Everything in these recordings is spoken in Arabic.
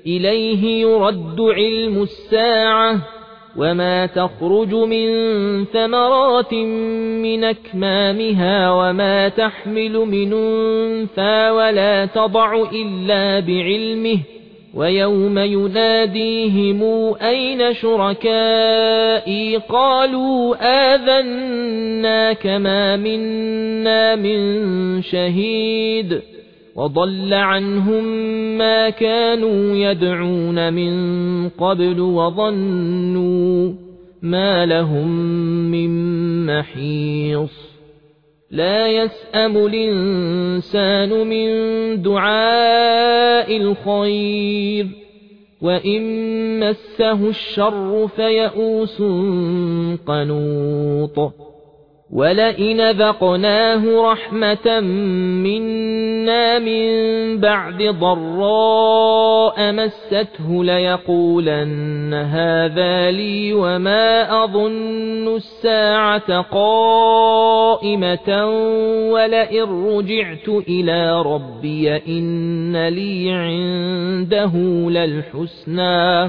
إليه يرد علم الساعة وما تخرج من ثمرات من أكمامها وما تحمل من أنثى ولا تضع إلا بعلمه ويوم يناديهم أين شركائي قالوا آذناك ما منا من شهيد وضل عنهم ما كانوا يدعون من قبل وظنوا ما لهم من محيص لا يسأم الإنسان من دعاء الخير وإن مسه الشر فيئوس قنوط ولئن ذقناه رحمة منا من بعد ضراء مسته ليقولن هذا لي وما أظن الساعة قائمة ولئن رجعت إلى ربي إن لي عنده للحسنى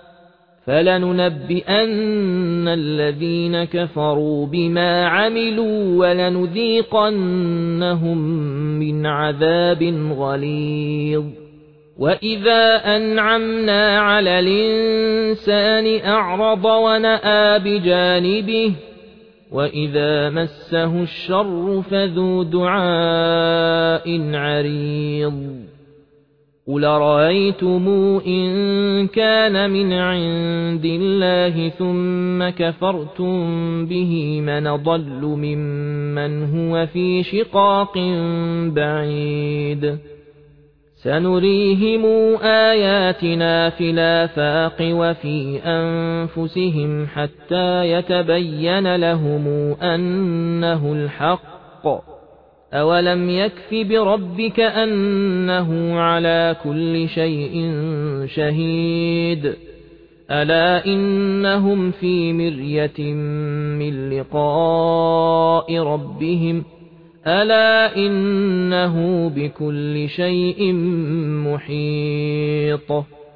فلننبئن الذين كفروا بما عملوا ولنذيقنهم من عذاب غليظ وإذا أنعمنا على الإنسان أعرض ونأى بجانبه وإذا مسه الشر فذو دعاء عريض قل رأيتم إن كان من عند الله ثم كفرتم به من ضل ممن هو في شقاق بعيد سنريهم آياتنا في الآفاق وفي أنفسهم حتى يتبين لهم أنه الحق أولم يكف بربك أنه على كل شيء شهيد ألا إنهم في مرية من لقاء ربهم ألا إنه بكل شيء محيط